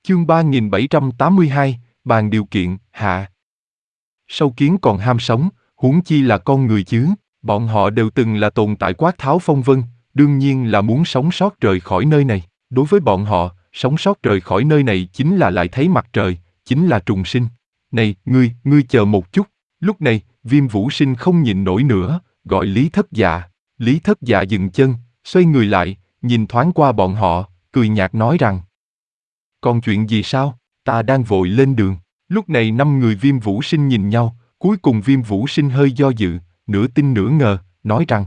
Chương 3782, bàn điều kiện, hạ. Sâu kiến còn ham sống, huống chi là con người chứ, bọn họ đều từng là tồn tại quát tháo phong vân, đương nhiên là muốn sống sót rời khỏi nơi này. Đối với bọn họ, sống sót rời khỏi nơi này chính là lại thấy mặt trời, chính là trùng sinh. Này, ngươi chờ một chút. Lúc này, Viêm Vũ Sinh không nhịn nổi nữa, gọi Lý Thất Dạ. Lý Thất Dạ dừng chân, xoay người lại, nhìn thoáng qua bọn họ, cười nhạt nói rằng: còn chuyện gì sao, ta đang vội lên đường. Lúc này 5 người Viêm Vũ Sinh nhìn nhau, cuối cùng Viêm Vũ Sinh hơi do dự, nửa tin nửa ngờ, nói rằng: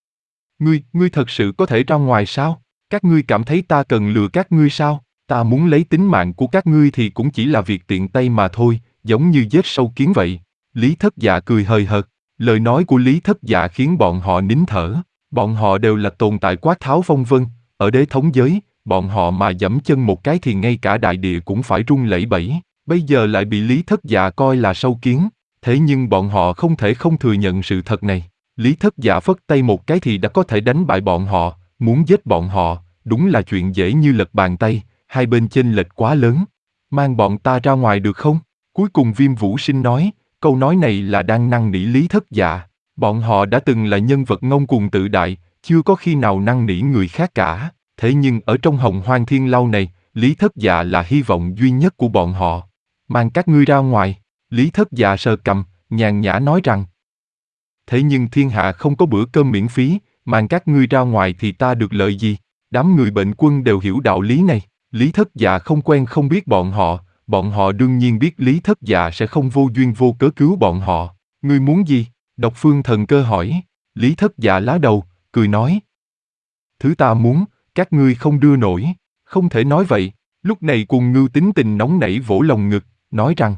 Ngươi thật sự có thể ra ngoài sao? Các ngươi cảm thấy ta cần lừa các ngươi sao? Ta muốn lấy tính mạng của các ngươi thì cũng chỉ là việc tiện tay mà thôi, giống như giết sâu kiến vậy. Lý Thất Dạ cười hời hợt, lời nói của Lý Thất Dạ khiến bọn họ nín thở. Bọn họ đều là tồn tại quát tháo phong vân, ở đế thống giới, bọn họ mà giẫm chân một cái thì ngay cả đại địa cũng phải rung lẩy bẩy. Bây giờ lại bị Lý Thất Dạ coi là sâu kiến, thế nhưng bọn họ không thể không thừa nhận sự thật này. Lý Thất Dạ phất tay một cái thì đã có thể đánh bại bọn họ, muốn giết bọn họ, đúng là chuyện dễ như lật bàn tay, hai bên chênh lệch quá lớn. Mang bọn ta ra ngoài được không? Cuối cùng Viêm Vũ Sinh nói, câu nói này là đang năn nỉ Lý Thất Dạ. Bọn họ đã từng là nhân vật ngông cuồng tự đại, chưa có khi nào năn nỉ người khác cả. Thế nhưng ở trong Hồng Hoang Thiên Lao này, Lý Thất Dạ là hy vọng duy nhất của bọn họ. Mang các ngươi ra ngoài. Lý Thất Dạ sờ cằm, nhàn nhã nói rằng: thế nhưng thiên hạ không có bữa cơm miễn phí, mang các ngươi ra ngoài thì ta được lợi gì? Đám người bệnh quân đều hiểu đạo lý này. Lý Thất Dạ không quen không biết bọn họ đương nhiên biết Lý Thất Dạ sẽ không vô duyên vô cớ cứu bọn họ. Ngươi muốn gì? Độc Phương Thần Cơ hỏi. Lý Thất Dạ lá đầu, cười nói: thứ ta muốn, các ngươi không đưa nổi. Không thể nói vậy. Lúc này Cuồng Ngưu tính tình nóng nảy vỗ lồng ngực, nói rằng: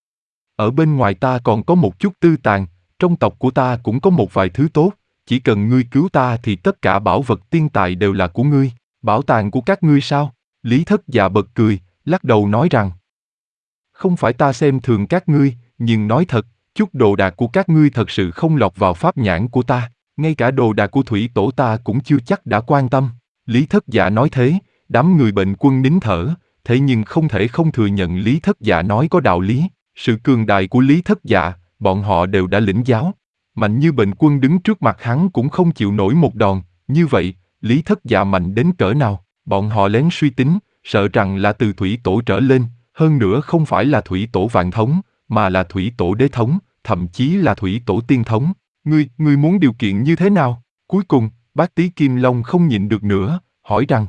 ở bên ngoài ta còn có một chút tư tàn, trong tộc của ta cũng có một vài thứ tốt, chỉ cần ngươi cứu ta thì tất cả bảo vật tiên tài đều là của ngươi. Bảo tàng của các ngươi sao? Lý Thất Dạ bật cười, lắc đầu nói rằng: không phải ta xem thường các ngươi, nhưng nói thật, chút đồ đạc của các ngươi thật sự không lọt vào pháp nhãn của ta, ngay cả đồ đạc của thủy tổ ta cũng chưa chắc đã quan tâm. Lý Thất Dạ nói thế, đám người bệnh quân nín thở, thế nhưng không thể không thừa nhận Lý Thất Dạ nói có đạo lý. Sự cường đại của Lý Thất Dạ, bọn họ đều đã lĩnh giáo. Mạnh như bệnh quân đứng trước mặt hắn cũng không chịu nổi một đòn, như vậy, Lý Thất Dạ mạnh đến cỡ nào? Bọn họ lén suy tính, sợ rằng là từ thủy tổ trở lên, hơn nữa không phải là thủy tổ vạn thống, mà là thủy tổ đế thống, thậm chí là thủy tổ tiên thống. Ngươi muốn điều kiện như thế nào? Cuối cùng, Bác Tý Kim Long không nhịn được nữa, hỏi rằng: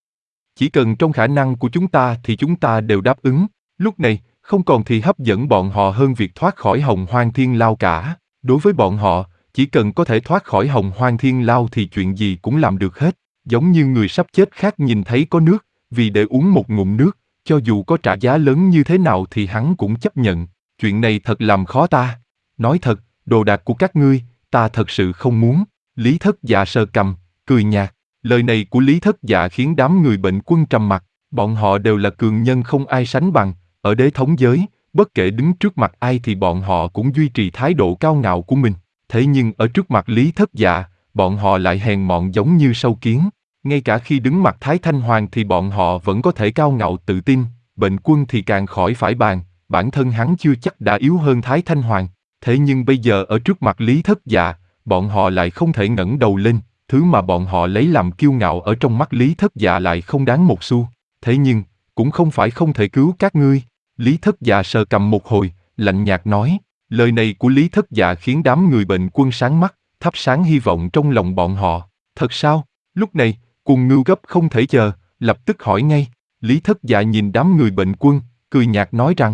chỉ cần trong khả năng của chúng ta thì chúng ta đều đáp ứng. Lúc này, không còn thì hấp dẫn bọn họ hơn việc thoát khỏi Hồng Hoang Thiên Lao cả. Đối với bọn họ, chỉ cần có thể thoát khỏi Hồng Hoang Thiên Lao thì chuyện gì cũng làm được hết. Giống như người sắp chết khác nhìn thấy có nước, vì để uống một ngụm nước, cho dù có trả giá lớn như thế nào thì hắn cũng chấp nhận. Chuyện này thật làm khó ta. Nói thật, đồ đạc của các ngươi, ta thật sự không muốn. Lý Thất Dạ sờ cằm, cười nhạt. Lời này của Lý Thất Dạ khiến đám người bệnh quân trầm mặc. Bọn họ đều là cường nhân không ai sánh bằng. Ở đế thống giới, bất kể đứng trước mặt ai thì bọn họ cũng duy trì thái độ cao ngạo của mình. Thế nhưng ở trước mặt Lý Thất Dạ, bọn họ lại hèn mọn giống như sâu kiến. Ngay cả khi đứng mặt Thái Thanh Hoàng thì bọn họ vẫn có thể cao ngạo tự tin. Bệnh quân thì càng khỏi phải bàn, bản thân hắn chưa chắc đã yếu hơn Thái Thanh Hoàng. Thế nhưng bây giờ ở trước mặt Lý Thất Dạ, bọn họ lại không thể ngẩng đầu lên. Thứ mà bọn họ lấy làm kiêu ngạo ở trong mắt Lý Thất Dạ lại không đáng một xu. Thế nhưng, cũng không phải không thể cứu các ngươi. Lý Thất Dạ sờ cằm một hồi, lạnh nhạt nói. Lời này của Lý Thất Dạ khiến đám người bệnh quân sáng mắt, thắp sáng hy vọng trong lòng bọn họ. Thật sao? Lúc này, Cuồng Ngưu gấp không thể chờ, lập tức hỏi ngay. Lý Thất Dạ nhìn đám người bệnh quân, cười nhạt nói rằng: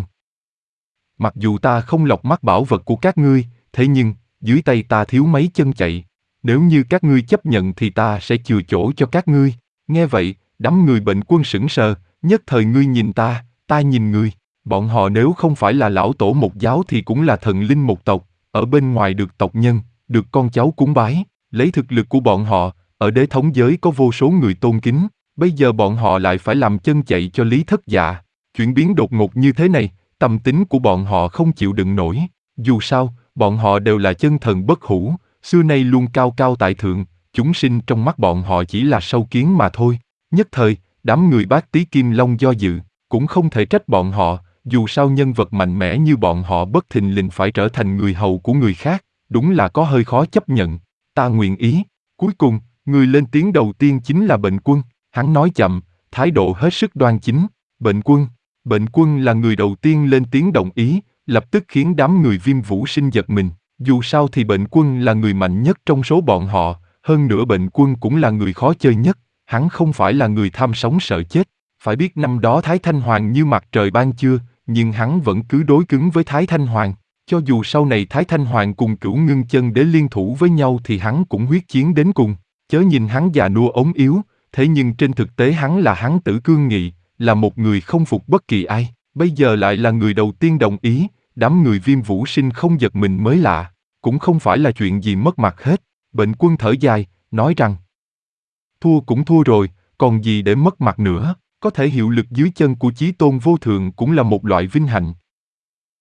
mặc dù ta không lọc mắt bảo vật của các ngươi, thế nhưng, dưới tay ta thiếu mấy chân chạy. Nếu như các ngươi chấp nhận thì ta sẽ chừa chỗ cho các ngươi. Nghe vậy, đám người bệnh quân sững sờ, nhất thời ngươi nhìn ta, ta nhìn ngươi. Bọn họ nếu không phải là lão tổ một giáo thì cũng là thần linh một tộc, ở bên ngoài được tộc nhân, được con cháu cúng bái. Lấy thực lực của bọn họ, ở đế thống giới có vô số người tôn kính. Bây giờ bọn họ lại phải làm chân chạy cho Lý Thất Dạ. Chuyển biến đột ngột như thế này, tâm tính của bọn họ không chịu đựng nổi. Dù sao, bọn họ đều là chân thần bất hủ, xưa nay luôn cao cao tại thượng, chúng sinh trong mắt bọn họ chỉ là sâu kiến mà thôi. Nhất thời, đám người Bác Tý Kim Long do dự, Cũng không thể trách bọn họ, dù sao nhân vật mạnh mẽ như bọn họ bất thình lình phải trở thành người hầu của người khác, đúng là có hơi khó chấp nhận. Ta nguyện ý. Cuối cùng, người lên tiếng đầu tiên chính là Bệnh Quân. Hắn nói chậm, thái độ hết sức đoan chính. Bệnh Quân. Bệnh Quân là người đầu tiên lên tiếng đồng ý, lập tức khiến đám người Viêm Vũ Sinh giật mình. Dù sao thì Bệnh Quân là người mạnh nhất trong số bọn họ, hơn nữa Bệnh Quân cũng là người khó chơi nhất. Hắn không phải là người tham sống sợ chết. Phải biết năm đó Thái Thanh Hoàng như mặt trời ban trưa, nhưng hắn vẫn cứ đối cứng với Thái Thanh Hoàng. Cho dù sau này Thái Thanh Hoàng cùng Cửu Ngưng Chân Đế liên thủ với nhau thì hắn cũng huyết chiến đến cùng. Chớ nhìn hắn già nua ốm yếu, thế nhưng trên thực tế hắn là hán tử cương nghị, là một người không phục bất kỳ ai. Bây giờ lại là người đầu tiên đồng ý, đám người Viêm Vũ Sinh không giật mình mới lạ. Cũng không phải là chuyện gì mất mặt hết. Bệnh Quân thở dài, nói rằng thua cũng thua rồi, còn gì để mất mặt nữa. Có thể hiệu lực dưới chân của Chí Tôn vô thượng cũng là một loại vinh hạnh,